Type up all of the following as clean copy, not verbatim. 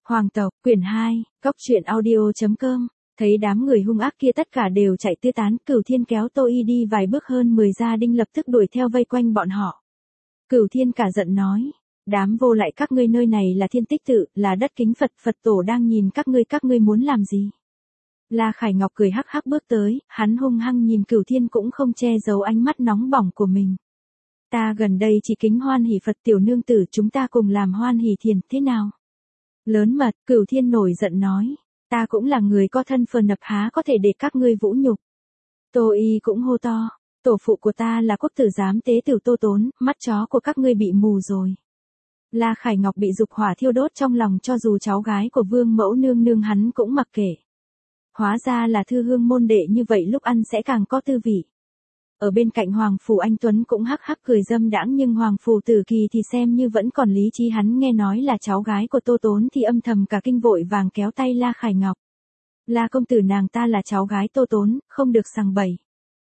Hoàng tộc, quyển 2, Cóc truyện audio.com. Thấy đám người hung ác kia tất cả đều chạy tứ tán, Cửu Thiên kéo Tô Y đi vài bước hơn 10 gia đình lập tức đuổi theo vây quanh bọn họ. Cửu Thiên cả giận nói, đám vô lại các ngươi, nơi này là Thiên Tích Tự, là đất kính Phật, Phật tổ đang nhìn các ngươi muốn làm gì? La Khải Ngọc cười hắc hắc bước tới, hắn hung hăng nhìn Cửu Thiên cũng không che giấu ánh mắt nóng bỏng của mình. Ta gần đây chỉ kính hoan hỷ Phật tiểu nương tử, chúng ta cùng làm hoan hỷ thiền, thế nào? Lớn mật, Cửu Thiên nổi giận nói, ta cũng là người có thân phờ nập, há có thể để các ngươi vũ nhục. Tô Y cũng hô to, tổ phụ của ta là quốc tử giám tế tử Tô Tốn, mắt chó của các ngươi bị mù rồi. La Khải Ngọc bị dục hỏa thiêu đốt trong lòng, cho dù cháu gái của Vương mẫu nương nương hắn cũng mặc kệ. Hóa ra là thư hương môn đệ, như vậy lúc ăn sẽ càng có tư vị. Ở bên cạnh Hoàng Phủ Anh Tuấn cũng hắc hắc cười dâm đãng, nhưng Hoàng Phủ Tử Kỳ thì xem như vẫn còn lý trí, hắn nghe nói là cháu gái của Tô Tốn thì âm thầm cả kinh, vội vàng kéo tay La Khải Ngọc. La công tử, nàng ta là cháu gái Tô Tốn, không được sằng bậy.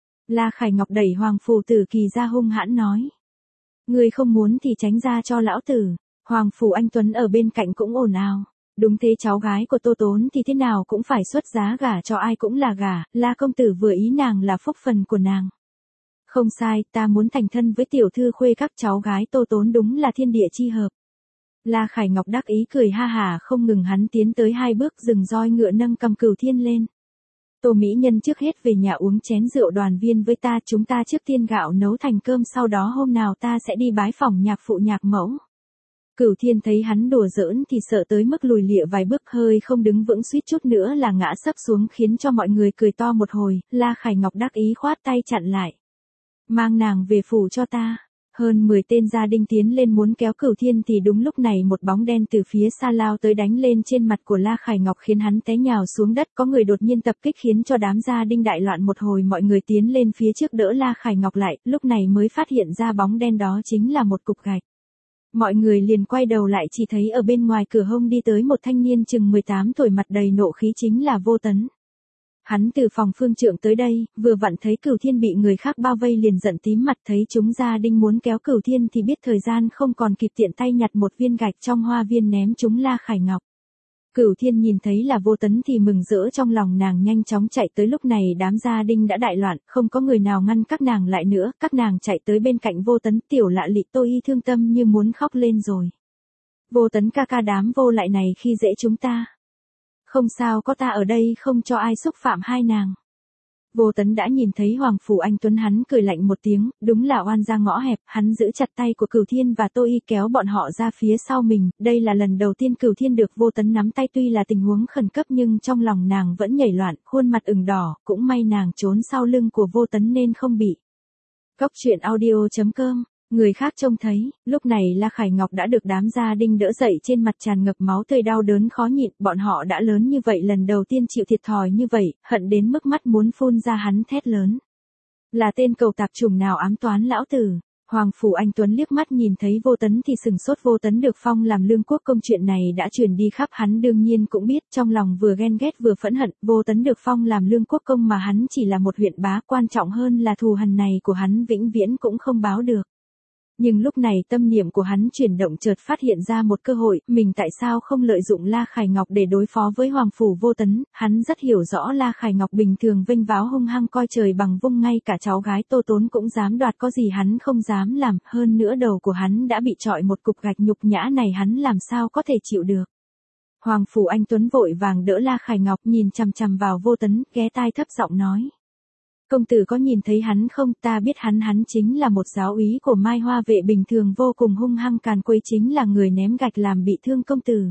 La Khải Ngọc đẩy Hoàng Phủ Tử Kỳ ra hung hãn nói. Người không muốn thì tránh ra cho lão tử. Hoàng Phủ Anh Tuấn ở bên cạnh cũng ồn ào. Đúng thế, cháu gái của Tô Tốn thì thế nào cũng phải xuất giá, gả cho ai cũng là gả, La công tử vừa ý nàng là phúc phần của nàng. Không sai, ta muốn thành thân với tiểu thư khuê các, cháu gái Tô Tốn đúng là thiên địa chi hợp. La Khải Ngọc đắc ý cười ha hả không ngừng, hắn tiến tới 2 bước, dừng roi ngựa nâng cầm Cửu Thiên lên. Tô mỹ nhân, trước hết về nhà uống chén rượu đoàn viên với ta, chúng ta trước tiên gạo nấu thành cơm, sau đó hôm nào ta sẽ đi bái phỏng nhạc phụ nhạc mẫu. Cửu Thiên thấy hắn đùa giỡn thì sợ tới mức lùi lịa vài bước, hơi không đứng vững, suýt chút nữa là ngã sấp xuống, khiến cho mọi người cười to một hồi. La Khải Ngọc đắc ý khoát tay chặn lại. Mang nàng về phủ cho ta. Hơn 10 tên gia đình tiến lên muốn kéo Cửu Thiên thì đúng lúc này một bóng đen từ phía xa lao tới, đánh lên trên mặt của La Khải Ngọc khiến hắn té nhào xuống đất. Có người đột nhiên tập kích khiến cho đám gia đình đại loạn một hồi, mọi người tiến lên phía trước đỡ La Khải Ngọc lại, lúc này mới phát hiện ra bóng đen đó chính là một cục gạch. Mọi người liền quay đầu lại, chỉ thấy ở bên ngoài cửa hông đi tới một thanh niên chừng 18 tuổi, mặt đầy nộ khí, chính là Vô Tấn. Hắn từ phòng phương trượng tới đây, vừa vặn thấy Cửu Thiên bị người khác bao vây liền giận tím mặt, thấy chúng gia đình muốn kéo Cửu Thiên thì biết thời gian không còn kịp, tiện tay nhặt một viên gạch trong hoa viên ném chúng La Khải Ngọc. Cửu Thiên nhìn thấy là Vô Tấn thì mừng rỡ trong lòng, nàng nhanh chóng chạy tới, lúc này đám gia đình đã đại loạn, không có người nào ngăn các nàng lại nữa, các nàng chạy tới bên cạnh Vô Tấn. Tiểu Lạ Lị, Tô Y thương tâm như muốn khóc lên rồi. Vô Tấn ca ca, đám vô lại này khi dễ chúng ta. Không sao, có ta ở đây không cho ai xúc phạm hai nàng. Vô Tấn đã nhìn thấy Hoàng Phủ Anh Tuấn, hắn cười lạnh một tiếng, đúng là oan gia ngõ hẹp, hắn giữ chặt tay của Cửu Thiên và Tô Y kéo bọn họ ra phía sau mình. Đây là lần đầu tiên Cửu Thiên được Vô Tấn nắm tay, tuy là tình huống khẩn cấp nhưng trong lòng nàng vẫn nhảy loạn, khuôn mặt ửng đỏ, cũng may nàng trốn sau lưng của Vô Tấn nên không bị. Cóc truyện audio.com. Người khác trông thấy, lúc này La Khải Ngọc đã được đám gia đình đỡ dậy, trên mặt tràn ngập máu tươi, đau đớn khó nhịn, bọn họ đã lớn như vậy lần đầu tiên chịu thiệt thòi như vậy, hận đến mức mắt muốn phun ra, hắn thét lớn. Là tên cầu tạp chủng nào ám toán lão tử? Hoàng Phủ Anh Tuấn liếc mắt nhìn thấy Vô Tấn thì sừng sốt, Vô Tấn được phong làm lương quốc công, chuyện này đã truyền đi khắp, hắn đương nhiên cũng biết, trong lòng vừa ghen ghét vừa phẫn hận. Vô Tấn được phong làm lương quốc công mà hắn chỉ là một huyện bá, quan trọng hơn là thù hằn này của hắn vĩnh viễn cũng không báo được. Nhưng lúc này tâm niệm của hắn chuyển động, chợt phát hiện ra một cơ hội, mình tại sao không lợi dụng La Khải Ngọc để đối phó với Hoàng Phủ Vô Tấn. Hắn rất hiểu rõ La Khải Ngọc bình thường vênh váo hung hăng, coi trời bằng vung, ngay cả cháu gái Tô Tốn cũng dám đoạt, có gì hắn không dám làm, hơn nữa đầu của hắn đã bị trọi một cục gạch, nhục nhã này hắn làm sao có thể chịu được. Hoàng Phủ Anh Tuấn vội vàng đỡ La Khải Ngọc, nhìn chằm chằm vào Vô Tấn, ghé tai thấp giọng nói. Công tử có nhìn thấy hắn không? Ta biết hắn chính là một giáo úy của Mai Hoa vệ, bình thường vô cùng hung hăng càn quấy, chính là người ném gạch làm bị thương công tử.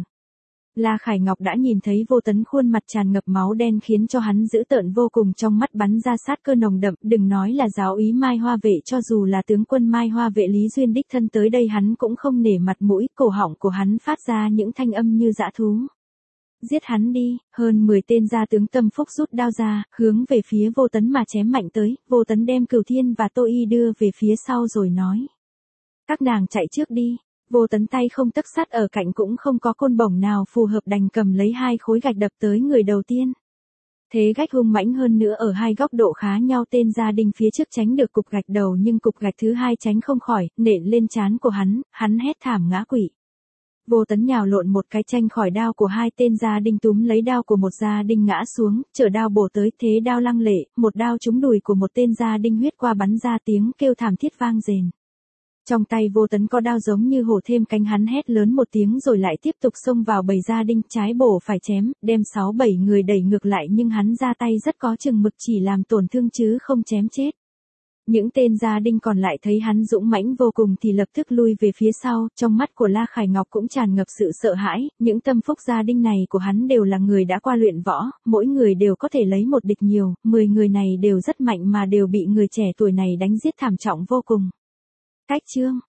La Khải Ngọc đã nhìn thấy Vô Tấn khuôn mặt tràn ngập máu đen khiến cho hắn dữ tợn vô cùng, trong mắt bắn ra sát cơ nồng đậm, đừng nói là giáo úy Mai Hoa vệ, cho dù là tướng quân Mai Hoa vệ Lý Duyên đích thân tới đây hắn cũng không nể mặt mũi, cổ họng của hắn phát ra những thanh âm như dã thú. Giết hắn đi. Hơn 10 tên gia tướng tâm phúc rút đao ra, hướng về phía Vô Tấn mà chém mạnh tới. Vô Tấn đem Cửu Thiên và Tô Y đưa về phía sau rồi nói. Các nàng chạy trước đi. Vô Tấn tay không tấc sắt, ở cạnh cũng không có côn bổng nào phù hợp, đành cầm lấy 2 khối gạch đập tới người đầu tiên. Thế gạch hung mãnh hơn nữa, ở 2 góc độ khá nhau, tên gia đình phía trước tránh được cục gạch đầu nhưng cục gạch thứ 2 tránh không khỏi, nện lên trán của hắn hét thảm ngã quỵ. Vô Tấn nhào lộn một cái tranh khỏi đao của hai tên gia đinh, túm lấy đao của một gia đinh ngã xuống, chở đao bổ tới, thế đao lăng lệ, một đao trúng đùi của một tên gia đinh, huyết qua bắn ra, tiếng kêu thảm thiết vang rền. Trong tay Vô Tấn có đao giống như hổ thêm cánh, hắn hét lớn một tiếng rồi lại tiếp tục xông vào bầy gia đinh, trái bổ phải chém, đem 6-7 người đẩy ngược lại, nhưng hắn ra tay rất có chừng mực, chỉ làm tổn thương chứ không chém chết. Những tên gia đinh còn lại thấy hắn dũng mãnh vô cùng thì lập tức lui về phía sau, trong mắt của La Khải Ngọc cũng tràn ngập sự sợ hãi, những tâm phúc gia đinh này của hắn đều là người đã qua luyện võ, mỗi người đều có thể lấy một địch nhiều, 10 người này đều rất mạnh mà đều bị người trẻ tuổi này đánh giết thảm trọng vô cùng. Cách chương